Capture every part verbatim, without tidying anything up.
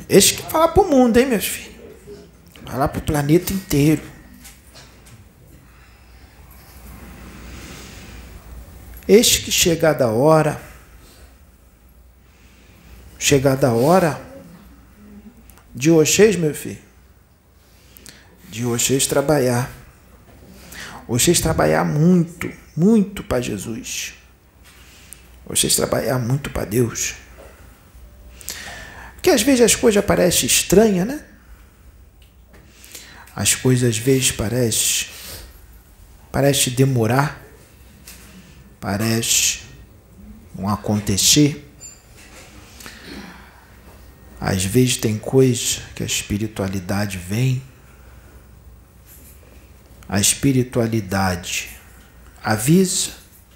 Este que fala para o mundo, hein, meus filhos? Falar para o planeta inteiro. Este que chegada a hora, chegada a hora de vocês, meu filho, de vocês trabalhar. Vocês trabalhar muito, muito para Jesus. Vocês trabalhar muito para Deus. Porque às vezes as coisas parecem estranhas, né? As coisas às vezes parecem, parece demorar, parece não acontecer. Às vezes tem coisas que a espiritualidade vem, a espiritualidade avisa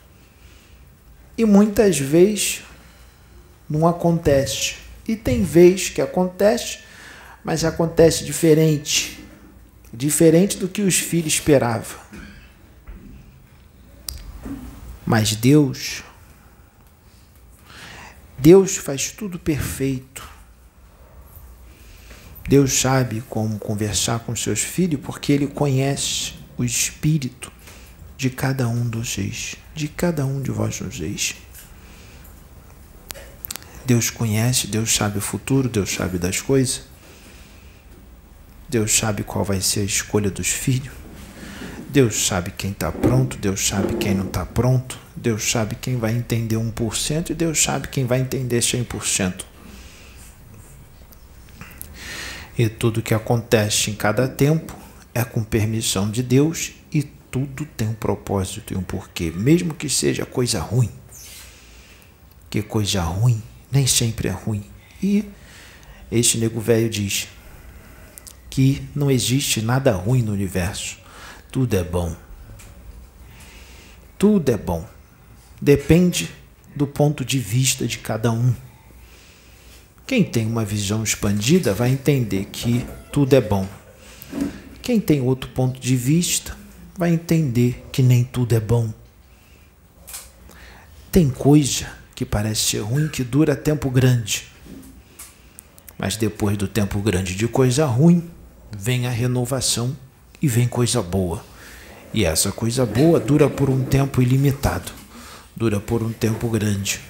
e muitas vezes não acontece. E tem vezes que acontece, mas acontece diferente. Diferente do que os filhos esperavam. Mas Deus, Deus faz tudo perfeito. Deus sabe como conversar com seus filhos, porque Ele conhece o espírito de cada um de vocês, de cada um de vós vocês. Deus conhece, Deus sabe o futuro, Deus sabe das coisas. Deus sabe qual vai ser a escolha dos filhos. Deus sabe quem está pronto, Deus sabe quem não está pronto. Deus sabe quem vai entender um por cento e Deus sabe quem vai entender cem por cento. E tudo que acontece em cada tempo é com permissão de Deus e tudo tem um propósito e um porquê, mesmo que seja coisa ruim. Que coisa ruim nem sempre é ruim. E este nego velho diz que não existe nada ruim no universo. Tudo é bom. Tudo é bom. Depende do ponto de vista de cada um. Quem tem uma visão expandida vai entender que tudo é bom. Quem tem outro ponto de vista vai entender que nem tudo é bom. Tem coisa que parece ser ruim que dura tempo grande. Mas depois do tempo grande de coisa ruim, vem a renovação e vem coisa boa. E essa coisa boa dura por um tempo ilimitado. Dura por um tempo grande.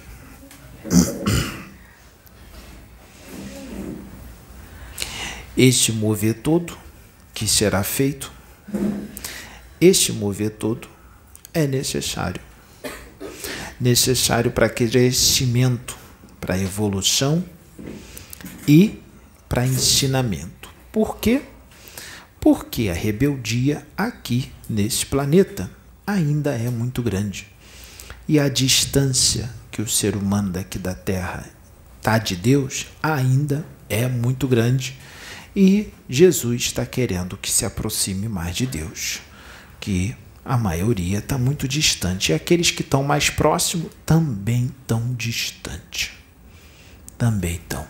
Este mover todo que será feito, este mover todo é necessário. Necessário para crescimento, para evolução e para ensinamento. Por quê? Porque a rebeldia aqui nesse planeta ainda é muito grande. E a distância que o ser humano daqui da Terra está de Deus ainda é muito grande. E Jesus está querendo que se aproxime mais de Deus. Que a maioria está muito distante. E aqueles que estão mais próximos também estão distantes. Também estão.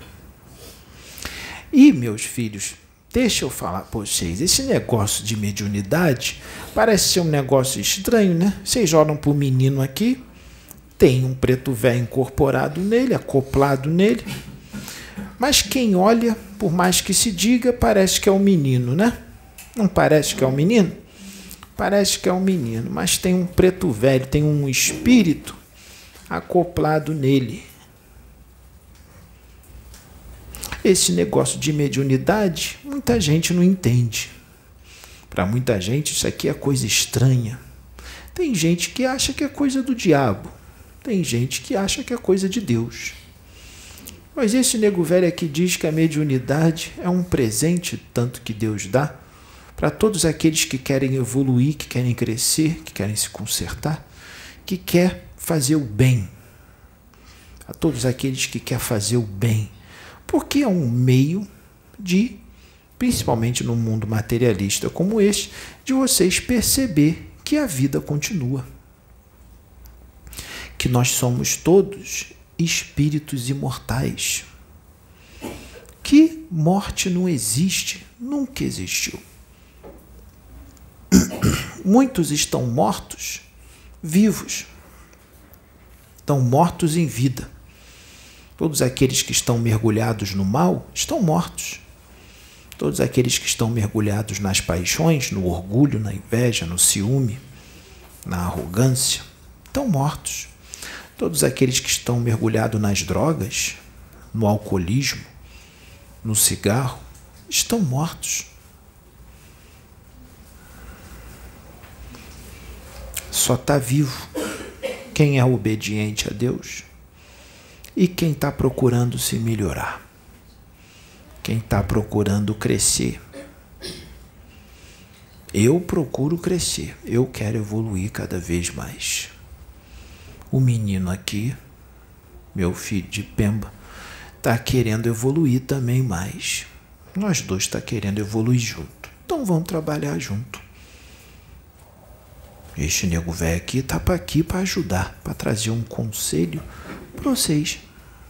E, meus filhos, deixa eu falar para vocês, esse negócio de mediunidade parece ser um negócio estranho, né? Vocês olham para o menino aqui, tem um preto velho incorporado nele, acoplado nele, mas quem olha, por mais que se diga, parece que é um menino, né? Não parece que é um menino? Parece que é um menino, mas tem um preto velho, tem um espírito acoplado nele. Esse negócio de mediunidade, muita gente não entende. Para muita gente isso aqui é coisa estranha. Tem gente que acha que é coisa do diabo. Tem gente que acha que é coisa de Deus. Mas esse nego velho aqui diz que a mediunidade é um presente tanto que Deus dá para todos aqueles que querem evoluir, que querem crescer, que querem se consertar, que quer fazer o bem. A todos aqueles que querem fazer o bem. Porque é um meio de, principalmente no mundo materialista como este, de vocês perceber que a vida continua. Que nós somos todos espíritos imortais. Que morte não existe, nunca existiu. Muitos estão mortos, vivos. Estão mortos em vida. Todos aqueles que estão mergulhados no mal estão mortos. Todos aqueles que estão mergulhados nas paixões, no orgulho, na inveja, no ciúme, na arrogância, estão mortos. Todos aqueles que estão mergulhados nas drogas, no alcoolismo, no cigarro, estão mortos. Só está vivo quem é obediente a Deus e quem está procurando se melhorar, quem está procurando crescer. Eu procuro crescer, eu quero evoluir cada vez mais. O menino aqui, meu filho de Pemba, está querendo evoluir também mais. Nós dois está querendo evoluir junto, então vamos trabalhar junto. Este nego velho aqui está para aqui para ajudar, para trazer um conselho para vocês.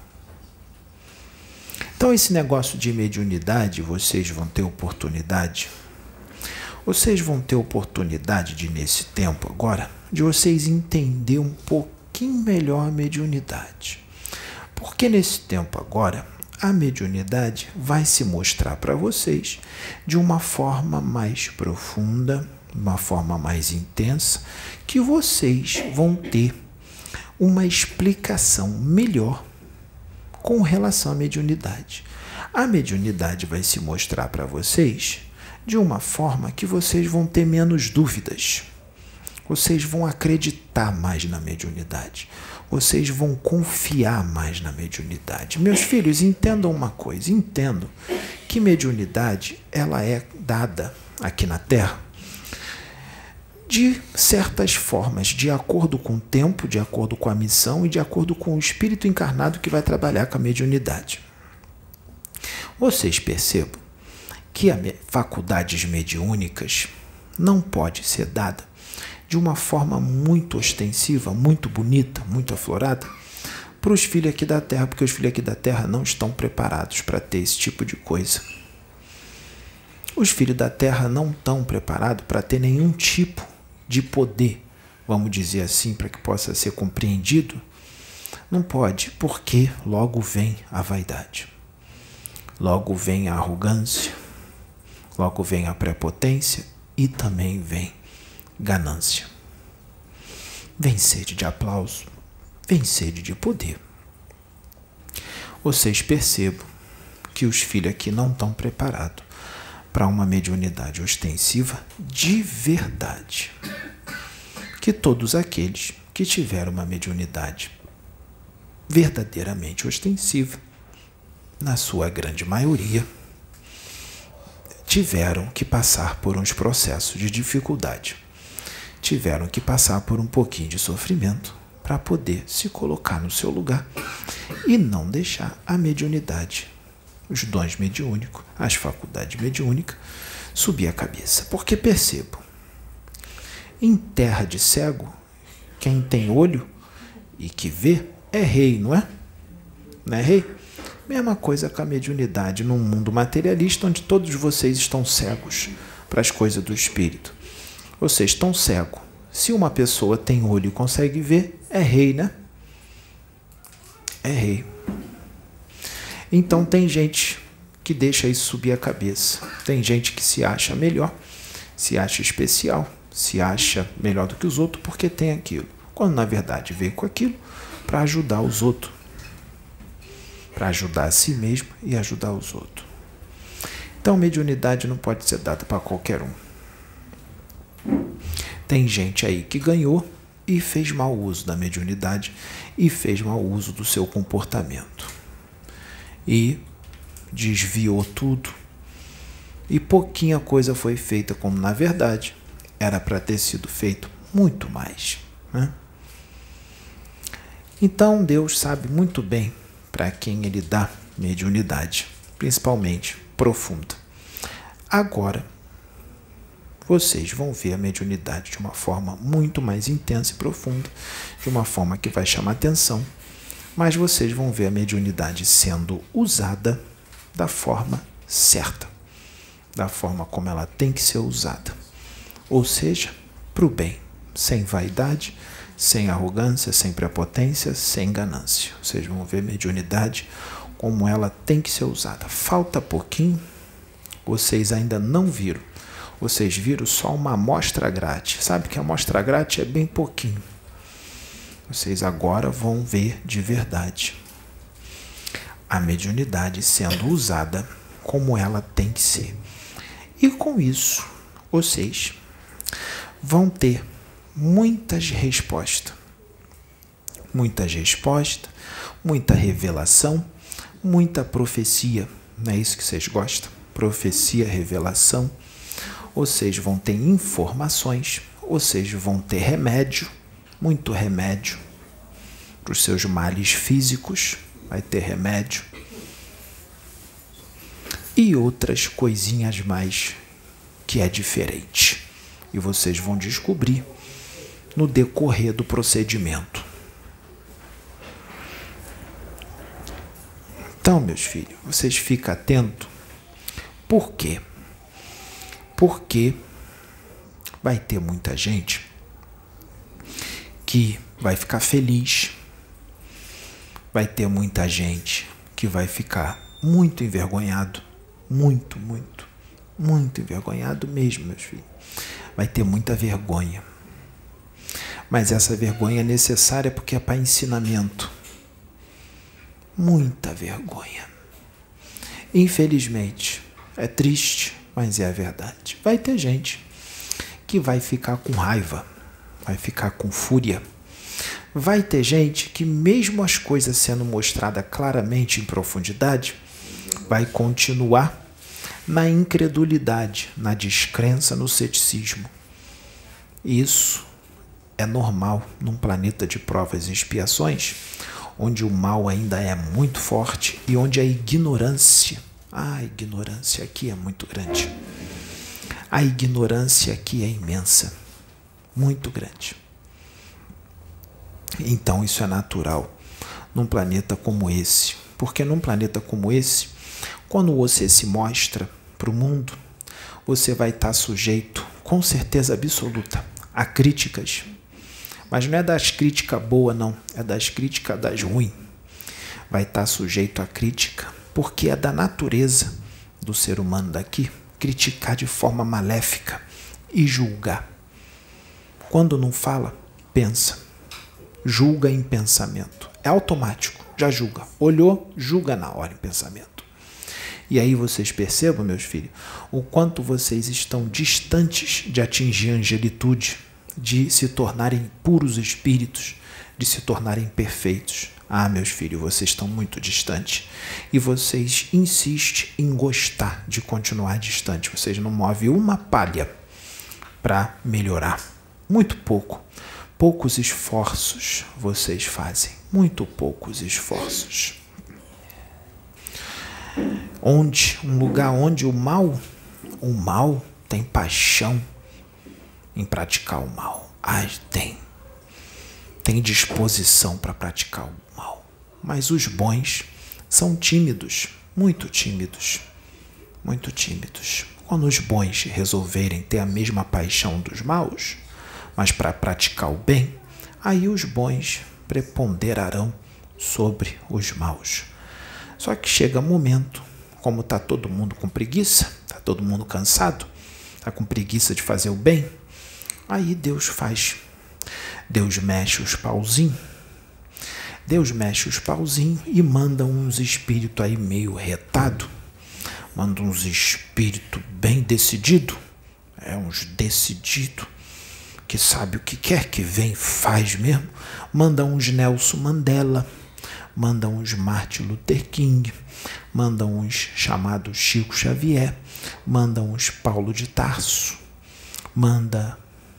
Então esse negócio de mediunidade, vocês vão ter oportunidade, vocês vão ter oportunidade de, nesse tempo agora, de vocês entender um pouquinho melhor a mediunidade. Porque nesse tempo agora, a mediunidade vai se mostrar para vocês de uma forma mais profunda, uma forma mais intensa, que vocês vão ter uma explicação melhor com relação à mediunidade. A mediunidade vai se mostrar para vocês de uma forma que vocês vão ter menos dúvidas. Vocês vão acreditar mais na mediunidade. Vocês vão confiar mais na mediunidade. Meus filhos, entendam uma coisa, entendam que mediunidade ela é dada aqui na Terra de certas formas, de acordo com o tempo, de acordo com a missão e de acordo com o espírito encarnado que vai trabalhar com a mediunidade. Vocês percebam que as faculdades mediúnicas não pode ser dada de uma forma muito ostensiva, muito bonita, muito aflorada para os filhos aqui da Terra, porque os filhos aqui da Terra não estão preparados para ter esse tipo de coisa. Os filhos da Terra não estão preparados para ter nenhum tipo de poder, vamos dizer assim, para que possa ser compreendido. Não pode, porque logo vem a vaidade, logo vem a arrogância, logo vem a prepotência e também vem ganância. Vem sede de aplauso, vem sede de poder. Vocês percebam que os filhos aqui não estão preparados para uma mediunidade ostensiva de verdade. Que todos aqueles que tiveram uma mediunidade verdadeiramente ostensiva, na sua grande maioria, tiveram que passar por uns processos de dificuldade. Tiveram que passar por um pouquinho de sofrimento para poder se colocar no seu lugar e não deixar a mediunidade, os dons mediúnicos, as faculdades mediúnicas, subir a cabeça. Porque percebam, em terra de cego, quem tem olho e que vê é rei, não é? Não é rei? Mesma coisa com a mediunidade num mundo materialista onde todos vocês estão cegos para as coisas do espírito. Vocês estão cegos. Se uma pessoa tem olho e consegue ver, é rei, né? É rei. Então tem gente que deixa isso subir a cabeça. Tem gente que se acha melhor, se acha especial, se acha melhor do que os outros porque tem aquilo. Quando na verdade veio com aquilo para ajudar os outros. Para ajudar a si mesmo e ajudar os outros. Então mediunidade não pode ser dada para qualquer um. Tem gente aí que ganhou e fez mau uso da mediunidade e fez mau uso do seu comportamento. E desviou tudo. E pouquinha coisa foi feita, como na verdade era para ter sido feito muito mais, né? Então Deus sabe muito bem para quem Ele dá mediunidade, principalmente profunda. Agora, vocês vão ver a mediunidade de uma forma muito mais intensa e profunda, de uma forma que vai chamar atenção, mas vocês vão ver a mediunidade sendo usada da forma certa, da forma como ela tem que ser usada, ou seja, para o bem, sem vaidade, sem arrogância, sem prepotência, sem ganância. Vocês vão ver mediunidade como ela tem que ser usada. Falta pouquinho, vocês ainda não viram. Vocês viram só uma amostra grátis. Sabe que a amostra grátis é bem pouquinho. Vocês agora vão ver de verdade a mediunidade sendo usada como ela tem que ser. E com isso, vocês vão ter muitas respostas. Muitas respostas, muita revelação, muita profecia. Não é isso que vocês gostam? Profecia, revelação. Vocês vão ter informações, vocês vão ter remédio, muito remédio para os seus males físicos, vai ter remédio. E outras coisinhas mais que é diferente. E vocês vão descobrir no decorrer do procedimento. Então, meus filhos, vocês ficam atentos. Por quê? Porque vai ter muita gente que vai ficar feliz. Vai ter muita gente que vai ficar muito envergonhado. Muito, muito, muito envergonhado mesmo, meus filhos. Vai ter muita vergonha. Mas essa vergonha é necessária porque é para ensinamento. Muita vergonha. Infelizmente, é triste, mas é a verdade. Vai ter gente que vai ficar com raiva, vai ficar com fúria. Vai ter gente que, mesmo as coisas sendo mostradas claramente em profundidade, vai continuar na incredulidade, na descrença, no ceticismo. Isso é normal num planeta de provas e expiações, onde o mal ainda é muito forte e onde a ignorância, a ignorância aqui é muito grande. A ignorância aqui é imensa, muito grande. Então isso é natural num planeta como esse, porque num planeta como esse, quando você se mostra para o mundo, você vai estar sujeito, com certeza absoluta, a críticas. Mas não é das críticas boas, não. É das críticas das ruins. Vai estar sujeito a crítica, porque é da natureza do ser humano daqui criticar de forma maléfica e julgar. Quando não fala, pensa. Julga em pensamento. É automático, já julga. Olhou, julga na hora em pensamento. E aí vocês percebam, meus filhos, o quanto vocês estão distantes de atingir a angelitude, de se tornarem puros espíritos, de se tornarem perfeitos. Ah, meus filhos, vocês estão muito distantes. E vocês insistem em gostar de continuar distante. Vocês não movem uma palha para melhorar. Muito pouco. Poucos esforços vocês fazem. Muito poucos esforços. Onde, um lugar onde o mal, o mal tem paixão em praticar o mal. Ah, tem. Tem disposição para praticar o mal. Mas os bons são tímidos, muito tímidos, muito tímidos. Quando os bons resolverem ter a mesma paixão dos maus, mas para praticar o bem, aí os bons preponderarão sobre os maus. Só que chega um momento, como está todo mundo com preguiça, está todo mundo cansado, está com preguiça de fazer o bem, aí Deus faz. Deus mexe os pauzinhos, Deus mexe os pauzinhos e manda uns espíritos aí meio retado, manda uns espíritos bem decididos, é uns decididos, que sabe o que quer, que vem, faz mesmo, manda uns Nelson Mandela, manda uns Martin Luther King, manda uns chamados Chico Xavier, manda uns Paulo de Tarso, manda...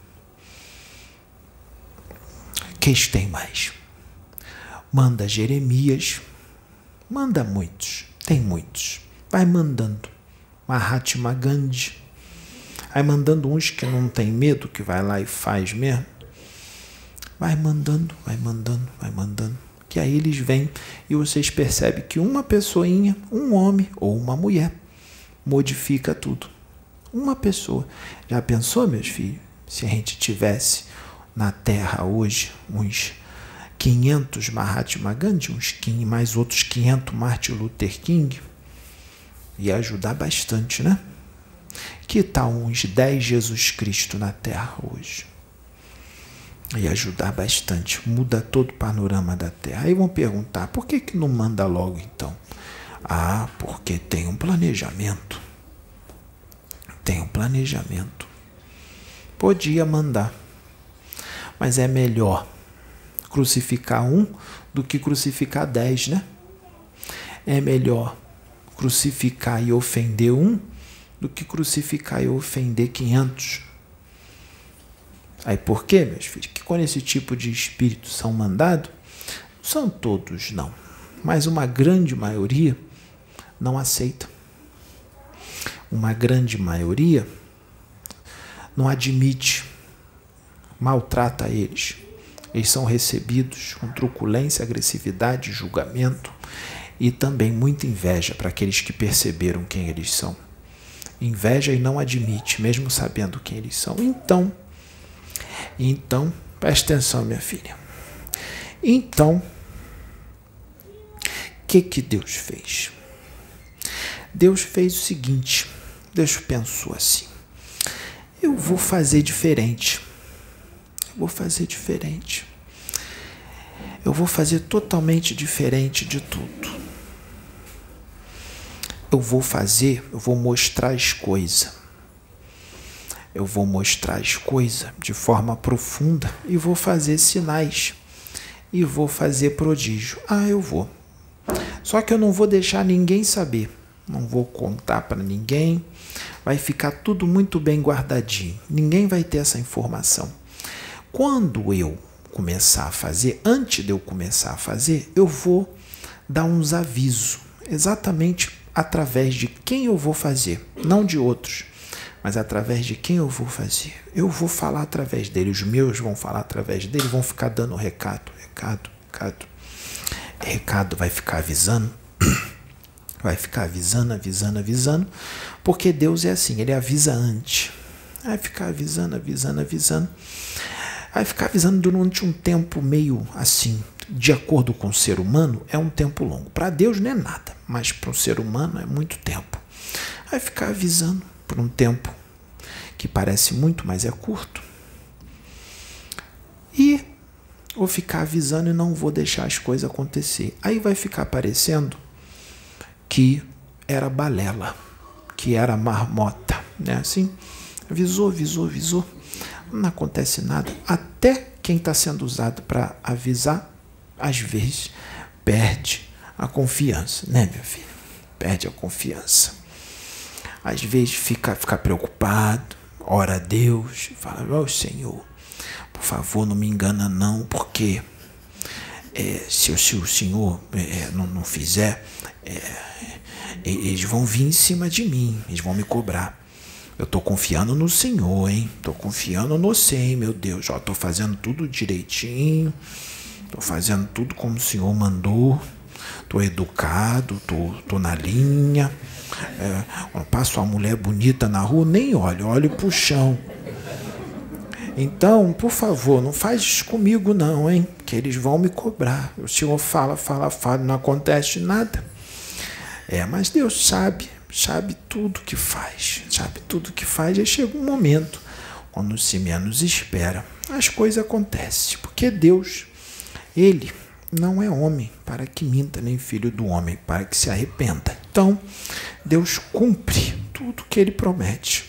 Quem tem mais? Manda Jeremias, manda muitos, tem muitos, vai mandando, Mahatma Gandhi, vai mandando uns que não tem medo, que vai lá e faz mesmo, vai mandando, vai mandando, vai mandando, que aí eles vêm e vocês percebem que uma pessoinha, um homem ou uma mulher, modifica tudo. Uma pessoa. Já pensou, meus filhos, se a gente tivesse na Terra hoje uns quinhentos Mahatma Gandhi, uns mais outros quinhentos Martin Luther King, ia ajudar bastante, né? Que tal uns dez Jesus Cristo na Terra hoje? Ia ajudar bastante, muda todo o panorama da Terra. Aí vão perguntar, por que que não manda logo então? Ah, porque tem um planejamento. Tem um planejamento. Podia mandar, mas é melhor crucificar um do que crucificar dez, né? É melhor crucificar e ofender um do que crucificar e ofender quinhentos. Aí por quê, meus filhos? Que quando esse tipo de espíritos são mandados, não são todos não, mas uma grande maioria não aceita. Uma grande maioria não admite, maltrata eles. Eles são recebidos com truculência, agressividade, julgamento e também muita inveja para aqueles que perceberam quem eles são. Inveja e não admite, mesmo sabendo quem eles são. Então, então, presta atenção, minha filha. Então, o que que Deus fez? Deus fez o seguinte, Deus pensou assim, eu vou fazer diferente. Vou fazer diferente. Eu vou fazer totalmente diferente de tudo. Eu vou fazer, eu vou mostrar as coisas. Eu vou mostrar as coisas de forma profunda e vou fazer sinais. E vou fazer prodígio. Ah, eu vou. Só que eu não vou deixar ninguém saber. Não vou contar para ninguém. Vai ficar tudo muito bem guardadinho. Ninguém vai ter essa informação. Quando eu começar a fazer, antes de eu começar a fazer, eu vou dar uns avisos, exatamente através de quem eu vou fazer, não de outros, mas através de quem eu vou fazer. Eu vou falar através dele, os meus vão falar através dele, vão ficar dando recado, recado, recado. Recado vai ficar avisando, vai ficar avisando, avisando, avisando, porque Deus é assim, ele avisa antes. Vai ficar avisando, avisando, avisando. Vai ficar avisando durante um tempo meio assim, de acordo com o ser humano, é um tempo longo. Para Deus não é nada, mas para o ser humano é muito tempo. Vai ficar avisando por um tempo que parece muito, mas é curto. E vou ficar avisando e não vou deixar as coisas acontecer. Aí vai ficar parecendo que era balela, que era marmota, né? Assim, avisou, avisou, avisou. Não acontece nada, até quem está sendo usado para avisar, às vezes, perde a confiança, né, meu filho? Perde a confiança. Às vezes fica, fica preocupado, ora a Deus, fala, ó, oh, Senhor, por favor, não me engana não, porque é, se, se o Senhor é, não, não fizer, é, eles vão vir em cima de mim, eles vão me cobrar. Eu estou confiando no Senhor, hein? Estou confiando no Senhor, meu Deus. Estou fazendo tudo direitinho. Estou fazendo tudo como o Senhor mandou. Estou educado, estou na linha. É, quando passo uma mulher bonita na rua, nem olho, olho para o chão. Então, por favor, não faz isso comigo não, hein? Que eles vão me cobrar. O Senhor fala, fala, fala, não acontece nada. É, mas Deus sabe. Sabe tudo que faz, sabe tudo que faz, aí chega um momento, quando se menos espera, as coisas acontecem, porque Deus, Ele não é homem para que minta, nem filho do homem para que se arrependa. Então, Deus cumpre tudo que Ele promete.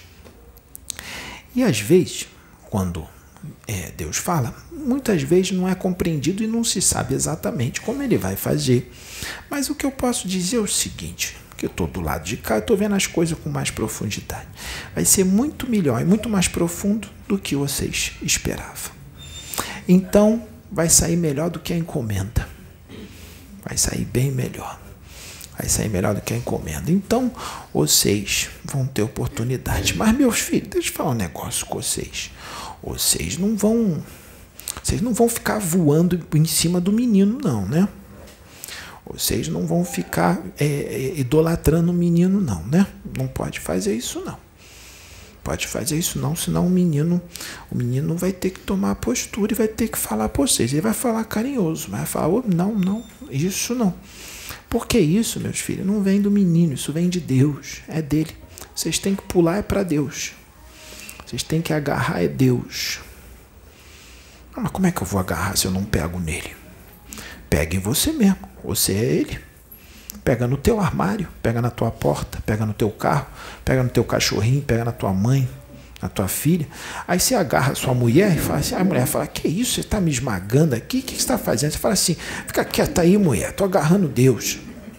E às vezes, quando é, Deus fala, muitas vezes não é compreendido e não se sabe exatamente como Ele vai fazer. Mas o que eu posso dizer é o seguinte, que eu estou do lado de cá, eu estou vendo as coisas com mais profundidade. Vai ser muito melhor e muito mais profundo do que vocês esperavam. Então, vai sair melhor do que a encomenda. Vai sair bem melhor. Vai sair melhor do que a encomenda. Então, vocês vão ter oportunidade. Mas, meus filhos, deixa eu falar um negócio com vocês. Vocês não vão, vocês não vão ficar voando em cima do menino, não, né? Vocês não vão ficar é, idolatrando o menino, não, né? Não pode fazer isso, não. pode fazer isso não, senão o menino, o menino vai ter que tomar a postura e vai ter que falar para vocês. Ele vai falar carinhoso, vai falar, oh, não, não, isso não. Porque isso, meus filhos, não vem do menino, isso vem de Deus, é dele. Vocês têm que pular é para Deus. Vocês têm que agarrar é Deus. Ah, mas como é que eu vou agarrar se eu não pego nele? Pega em você mesmo, você é ele. Pega no teu armário, pega na tua porta, pega no teu carro, pega no teu cachorrinho, pega na tua mãe, na tua filha. Aí você agarra a sua mulher e fala assim, a mulher fala, que isso, você está me esmagando aqui? O que você está fazendo? Você fala assim, fica quieta aí, mulher, estou agarrando Deus.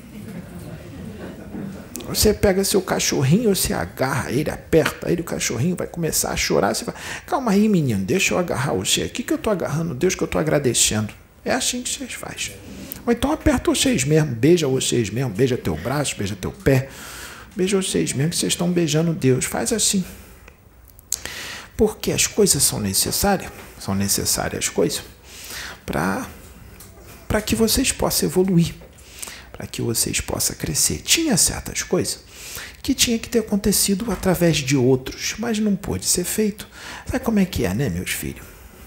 Você pega seu cachorrinho, você agarra ele, aperta ele, o cachorrinho vai começar a chorar. Você fala, calma aí, menino, deixa eu agarrar você aqui, que eu estou agarrando Deus, que eu estou agradecendo. É assim que vocês fazem. Ou então aperta vocês mesmo, beija vocês mesmo, beija teu braço, beija teu pé, beija vocês mesmo, que vocês estão beijando Deus. Faz assim. Porque as coisas são necessárias, são necessárias as coisas, para para que vocês possam evoluir, para que vocês possam crescer. Tinha certas coisas que tinha que ter acontecido através de outros, mas não pôde ser feito. Sabe como é que é, né, meus filhos?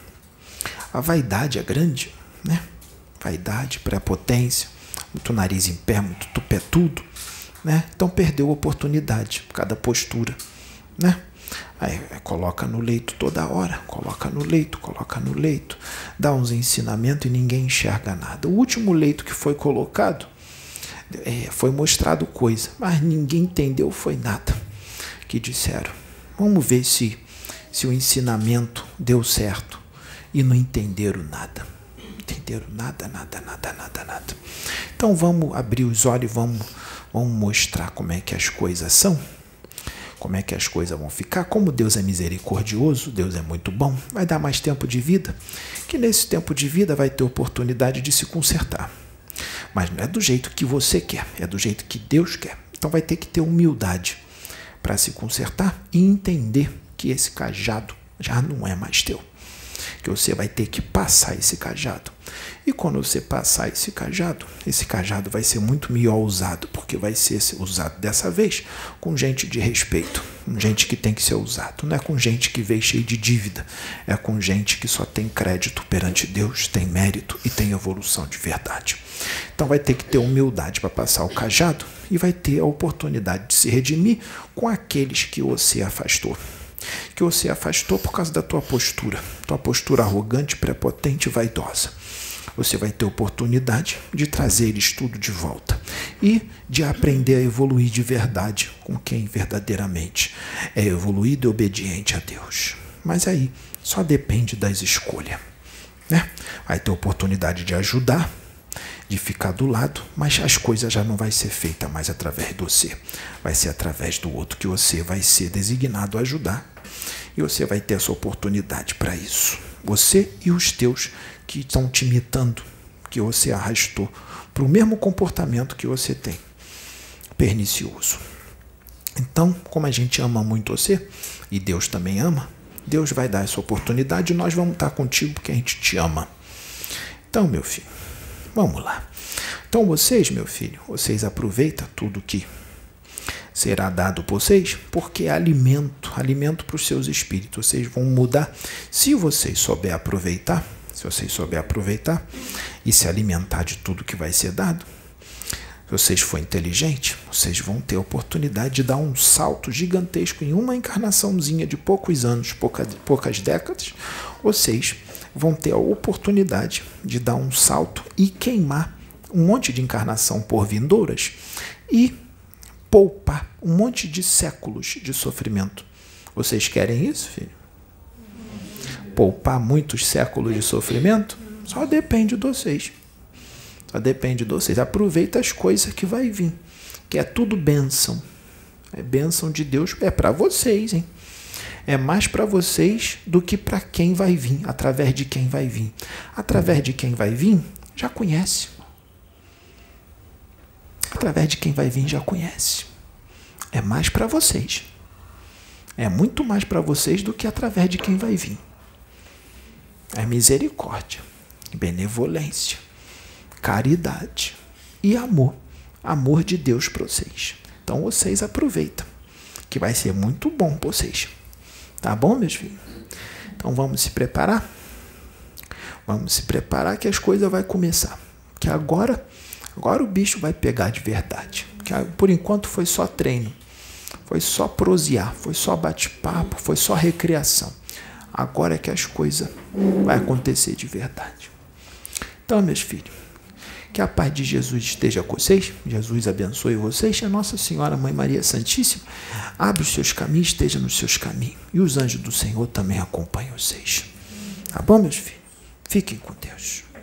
A vaidade é grande, né? Vaidade, prepotência, muito nariz em pé, muito tupetudo, né? Então perdeu a oportunidade por causa da postura, né? Aí coloca no leito toda hora, coloca no leito, coloca no leito, dá uns ensinamentos e ninguém enxerga nada. O último leito que foi colocado, é, foi mostrado coisa, mas ninguém entendeu, foi nada. Que disseram, vamos ver se, se o ensinamento deu certo, e não entenderam nada. Entenderam nada, nada, nada, nada, nada. Então vamos abrir os olhos, vamos, vamos mostrar como é que as coisas são, como é que as coisas vão ficar. Como Deus é misericordioso, Deus é muito bom, vai dar mais tempo de vida, que nesse tempo de vida vai ter oportunidade de se consertar. Mas não é do jeito que você quer, é do jeito que Deus quer. Então vai ter que ter humildade para se consertar e entender que esse cajado já não é mais teu. Que você vai ter que passar esse cajado. E quando você passar esse cajado, esse cajado vai ser muito melhor usado, porque vai ser usado dessa vez com gente de respeito, com gente que tem que ser usado. Não é com gente que veio cheio de dívida, é com gente que só tem crédito perante Deus, tem mérito e tem evolução de verdade. Então vai ter que ter humildade para passar o cajado e vai ter a oportunidade de se redimir com aqueles que você afastou. Que você afastou por causa da tua postura, tua postura arrogante, prepotente e vaidosa. Você vai ter oportunidade de trazer eles tudo de volta e de aprender a evoluir de verdade com quem verdadeiramente é evoluído e obediente a Deus. Mas aí só depende das escolhas, né? Vai ter oportunidade de ajudar, de ficar do lado, mas as coisas já não vai ser feita mais através de você, vai ser através do outro que você vai ser designado a ajudar e você vai ter essa oportunidade para isso. Você e os teus que estão te imitando, que você arrastou para o mesmo comportamento que você tem, pernicioso. Então, como a gente ama muito você, e Deus também ama, Deus vai dar essa oportunidade e nós vamos estar contigo porque a gente te ama. Então, meu filho, vamos lá. Então, vocês, meu filho, vocês aproveitam tudo que será dado por vocês, porque é alimento, alimento para os seus espíritos. Vocês vão mudar. Se vocês souber aproveitar, se vocês souber aproveitar e se alimentar de tudo que vai ser dado, se vocês forem inteligentes, vocês vão ter a oportunidade de dar um salto gigantesco em uma encarnaçãozinha de poucos anos, poucas, poucas décadas. Vocês vão ter a oportunidade de dar um salto e queimar um monte de encarnação por vindouras e poupar um monte de séculos de sofrimento. Vocês querem isso, filho? Poupar muitos séculos de sofrimento? Só depende de vocês. Só depende de vocês. Aproveita as coisas que vai vir, que é tudo bênção. É bênção de Deus, é para vocês, hein? É mais para vocês do que para quem vai vir, através de quem vai vir. Através de quem vai vir, já conhece. Através de quem vai vir, já conhece. É mais para vocês. É muito mais para vocês do que através de quem vai vir. É misericórdia, benevolência, caridade e amor. Amor de Deus para vocês. Então vocês aproveitam, que vai ser muito bom para vocês. Tá bom, meus filhos? Então vamos se preparar? Vamos se preparar que as coisas vão começar. Que agora, agora o bicho vai pegar de verdade. Que por enquanto foi só treino. Foi só prosear, foi só bate-papo, foi só recreação. Agora é que as coisas vão acontecer de verdade. Então, meus filhos, que a paz de Jesus esteja com vocês. Jesus abençoe vocês. A Nossa Senhora Mãe Maria Santíssima abre os seus caminhos, esteja nos seus caminhos. E os anjos do Senhor também acompanhem vocês. Tá bom, meus filhos? Fiquem com Deus.